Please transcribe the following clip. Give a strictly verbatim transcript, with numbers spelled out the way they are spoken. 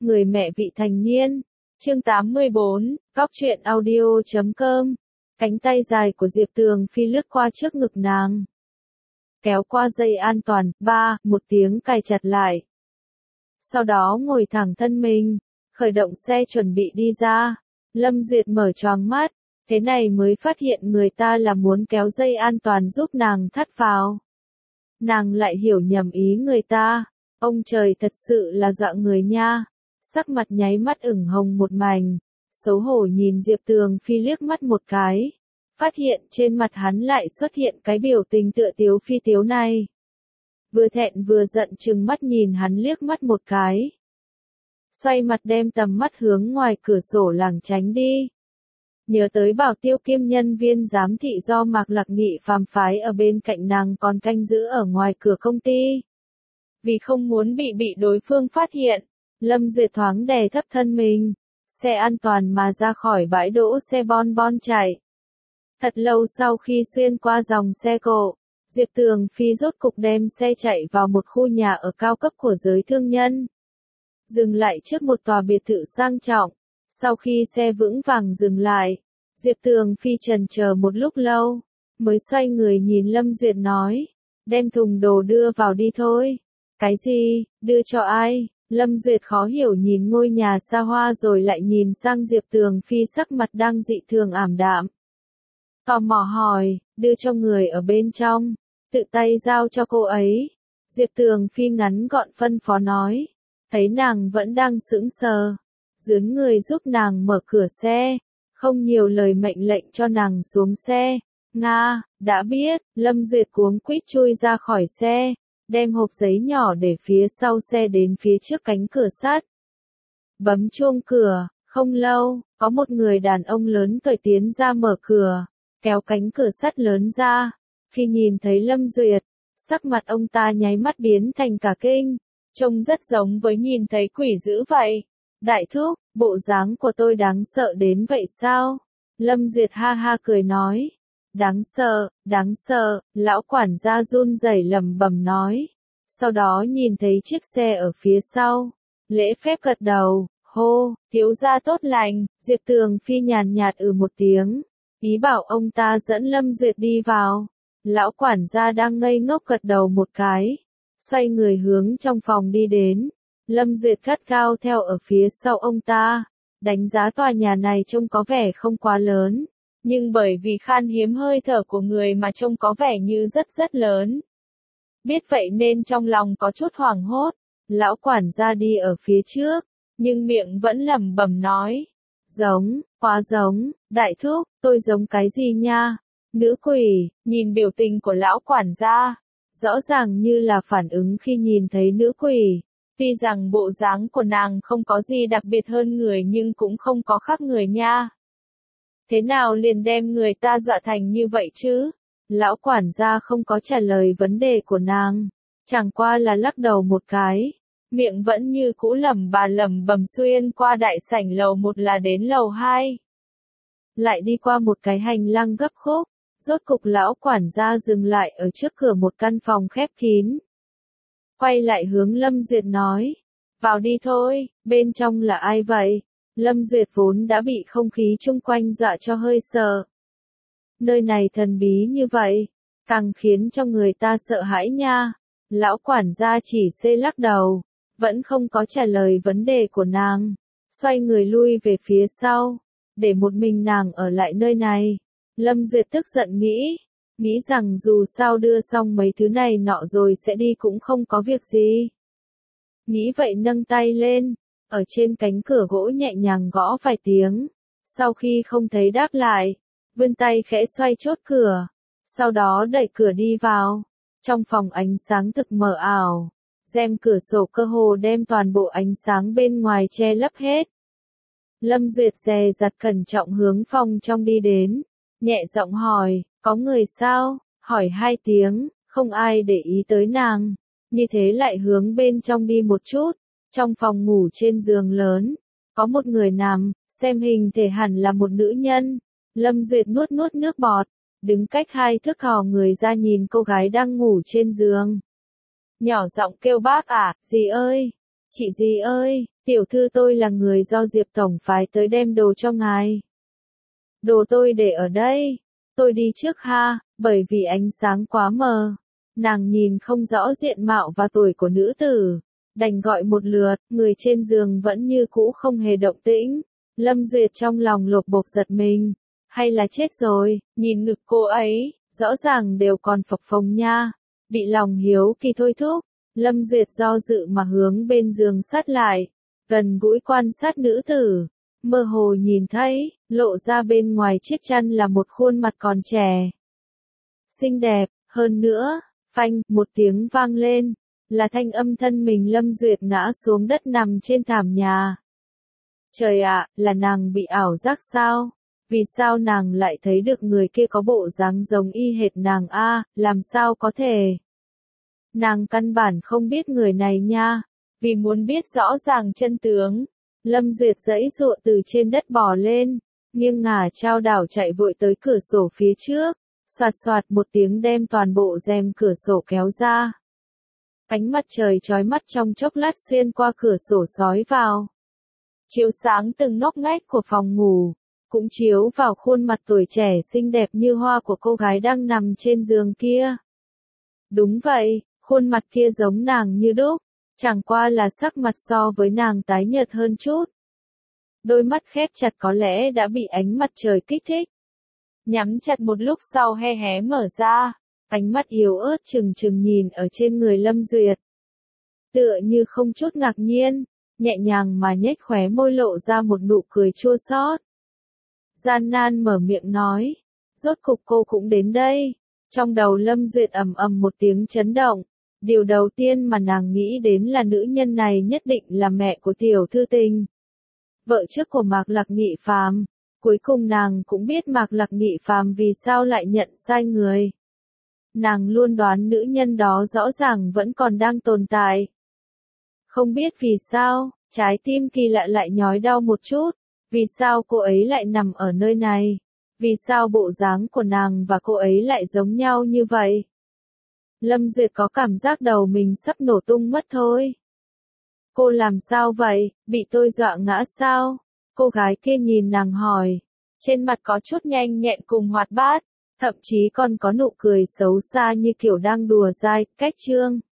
Người mẹ vị thành niên. Chương tám mươi bốn, Góc truyện audio chấm com. Cánh tay dài của Diệp Tường Phi lướt qua trước ngực nàng. Kéo qua dây an toàn, ba, một tiếng cài chặt lại. Sau đó ngồi thẳng thân mình, khởi động xe chuẩn bị đi ra. Lâm Duyệt mở choàng mắt, thế này mới phát hiện người ta là muốn kéo dây an toàn giúp nàng thắt vào. Nàng lại hiểu nhầm ý người ta, ông trời thật sự là dọa người nha. Sắc mặt nháy mắt ửng hồng một mảnh, xấu hổ nhìn Diệp Tường Phi liếc mắt một cái, phát hiện trên mặt hắn lại xuất hiện cái biểu tình tựa tiếu phi tiếu này. Vừa thẹn vừa giận trừng mắt nhìn hắn liếc mắt một cái. Xoay mặt đem tầm mắt hướng ngoài cửa sổ lảng tránh đi. Nhớ tới Bảo Tiêu kiêm nhân viên giám thị do Mạc Lạc Nghị phàm phái ở bên cạnh nàng còn canh giữ ở ngoài cửa công ty. Vì không muốn bị bị đối phương phát hiện, Lâm Duyệt thoáng đè thấp thân mình, xe an toàn mà ra khỏi bãi đỗ xe bon bon chạy. Thật lâu sau khi xuyên qua dòng xe cộ, Diệp Tường Phi rốt cục đem xe chạy vào một khu nhà ở cao cấp của giới thương nhân. Dừng lại trước một tòa biệt thự sang trọng, sau khi xe vững vàng dừng lại, Diệp Tường Phi chần chờ một lúc lâu, mới xoay người nhìn Lâm Duyệt nói, đem thùng đồ đưa vào đi thôi. Cái gì, đưa cho ai? Lâm Duyệt khó hiểu nhìn ngôi nhà xa hoa rồi lại nhìn sang Diệp Tường Phi sắc mặt đang dị thường ảm đạm. Tò mò hỏi, đưa cho người ở bên trong, tự tay giao cho cô ấy. Diệp Tường Phi ngắn gọn phân phó nói, thấy nàng vẫn đang sững sờ, dướn người giúp nàng mở cửa xe, không nhiều lời mệnh lệnh cho nàng xuống xe. Nga, đã biết. Lâm Duyệt cuống quýt chui ra khỏi xe, đem hộp giấy nhỏ để phía sau xe đến phía trước cánh cửa sắt. Bấm chuông cửa, không lâu, có một người đàn ông lớn tuổi tiến ra mở cửa, kéo cánh cửa sắt lớn ra. Khi nhìn thấy Lâm Duyệt, sắc mặt ông ta nháy mắt biến thành cả kinh, trông rất giống với nhìn thấy quỷ dữ vậy. Đại thúc, bộ dáng của tôi đáng sợ đến vậy sao? Lâm Duyệt ha ha cười nói. Đáng sợ, đáng sợ, lão quản gia run rẩy lẩm bẩm nói. Sau đó nhìn thấy chiếc xe ở phía sau, lễ phép gật đầu, hô, thiếu gia tốt lành. Diệp Tường Phi nhàn nhạt ừ một tiếng, ý bảo ông ta dẫn Lâm Duyệt đi vào. Lão quản gia đang ngây ngốc gật đầu một cái, xoay người hướng trong phòng đi đến. Lâm Duyệt gắt gao theo ở phía sau ông ta, đánh giá tòa nhà này trông có vẻ không quá lớn, nhưng bởi vì khan hiếm hơi thở của người mà trông có vẻ như rất rất lớn. Biết vậy nên trong lòng có chút hoảng hốt, lão quản gia đi ở phía trước, nhưng miệng vẫn lẩm bẩm nói, giống, quá giống, đại thúc, tôi giống cái gì nha? Nữ quỷ. Nhìn biểu tình của lão quản gia, rõ ràng như là phản ứng khi nhìn thấy nữ quỷ. Tuy rằng bộ dáng của nàng không có gì đặc biệt hơn người nhưng cũng không có khác người nha. Thế nào liền đem người ta dọa thành như vậy chứ? Lão quản gia không có trả lời vấn đề của nàng, chẳng qua là lắc đầu một cái, miệng vẫn như cũ lẩm bà lẩm bẩm xuyên qua đại sảnh lầu một là đến lầu hai. Lại đi qua một cái hành lang gấp khúc, rốt cục lão quản gia dừng lại ở trước cửa một căn phòng khép kín. Quay lại hướng Lâm Duyệt nói, vào đi thôi, bên trong là ai vậy? Lâm Duyệt vốn đã bị không khí chung quanh dọa cho hơi sợ. Nơi này thần bí như vậy, càng khiến cho người ta sợ hãi nha. Lão quản gia chỉ xê lắc đầu, vẫn không có trả lời vấn đề của nàng. Xoay người lui về phía sau, để một mình nàng ở lại nơi này. Lâm Duyệt tức giận nghĩ, nghĩ rằng dù sao đưa xong mấy thứ này nọ rồi sẽ đi cũng không có việc gì. Nghĩ vậy nâng tay lên, ở trên cánh cửa gỗ nhẹ nhàng gõ vài tiếng. Sau khi không thấy đáp lại, vươn tay khẽ xoay chốt cửa, sau đó đẩy cửa đi vào. Trong phòng ánh sáng thực mờ ảo, rèm cửa sổ cơ hồ đem toàn bộ ánh sáng bên ngoài che lấp hết. Lâm Duyệt dè dặt cẩn trọng hướng phòng trong đi đến, nhẹ giọng hỏi, có người sao? Hỏi hai tiếng, không ai để ý tới nàng, như thế lại hướng bên trong đi một chút. Trong phòng ngủ trên giường lớn, có một người nằm, xem hình thể hẳn là một nữ nhân. Lâm Duyệt nuốt nuốt nước bọt, đứng cách hai thước hò người ra nhìn cô gái đang ngủ trên giường. Nhỏ giọng kêu bác à, dì ơi, chị dì ơi, Tiểu thư tôi là người do Diệp Tổng phái tới đem đồ cho ngài. Đồ tôi để ở đây. Tôi đi trước ha, bởi vì ánh sáng quá mờ. Nàng nhìn không rõ diện mạo và tuổi của nữ tử. Đành gọi một lượt, người trên giường vẫn như cũ không hề động tĩnh. Lâm Duyệt trong lòng lột bột giật mình. Hay là chết rồi, nhìn ngực cô ấy, rõ ràng đều còn phập phồng nha. Bị lòng hiếu kỳ thôi thúc. Lâm Duyệt do dự mà hướng bên giường sát lại. Gần gũi quan sát nữ tử. Mơ hồ nhìn thấy, lộ ra bên ngoài chiếc chăn là một khuôn mặt còn trẻ. Xinh đẹp, hơn nữa, phanh, một tiếng vang lên, là thanh âm thân mình Lâm Duyệt ngã xuống đất nằm trên thảm nhà. Trời ạ, là nàng bị ảo giác sao? Vì sao nàng lại thấy được người kia có bộ dáng giống y hệt nàng a? Làm sao có thể? Nàng căn bản không biết người này nha, vì muốn biết rõ ràng chân tướng. Lâm Duyệt giãy giụa từ trên đất bò lên, nghiêng ngả chao đảo chạy vội tới cửa sổ phía trước, soạt soạt một tiếng đem toàn bộ rèm cửa sổ kéo ra. Ánh mặt trời chói mắt trong chốc lát xuyên qua cửa sổ sói vào. Chiếu sáng từng ngóc ngách của phòng ngủ, cũng chiếu vào khuôn mặt tuổi trẻ xinh đẹp như hoa của cô gái đang nằm trên giường kia. Đúng vậy, khuôn mặt kia giống nàng như đúc. Chẳng qua là sắc mặt so với nàng tái nhợt hơn chút. Đôi mắt khép chặt có lẽ đã bị ánh mặt trời kích thích. Nhắm chặt một lúc sau he hé mở ra, ánh mắt yếu ớt chừng chừng nhìn ở trên người Lâm Duyệt. Tựa như không chút ngạc nhiên, nhẹ nhàng mà nhếch khóe môi lộ ra một nụ cười chua xót. Gian nan mở miệng nói, rốt cục cô cũng đến đây. Trong đầu Lâm Duyệt ầm ầm một tiếng chấn động. Điều đầu tiên mà nàng nghĩ đến là nữ nhân này nhất định là mẹ của Tiểu Thư Tình. Vợ trước của Mạc Lạc Nghị Phàm. Cuối cùng nàng cũng biết Mạc Lạc Nghị Phàm vì sao lại nhận sai người. Nàng luôn đoán nữ nhân đó rõ ràng vẫn còn đang tồn tại. Không biết vì sao, trái tim kỳ lạ lại nhói đau một chút. Vì sao cô ấy lại nằm ở nơi này? Vì sao bộ dáng của nàng và cô ấy lại giống nhau như vậy? Lâm Duyệt có cảm giác đầu mình sắp nổ tung mất thôi. Cô làm sao vậy, bị tôi dọa ngã sao? Cô gái kia nhìn nàng hỏi. Trên mặt có chút nhanh nhẹn cùng hoạt bát, thậm chí còn có nụ cười xấu xa như kiểu đang đùa dai, cách trương.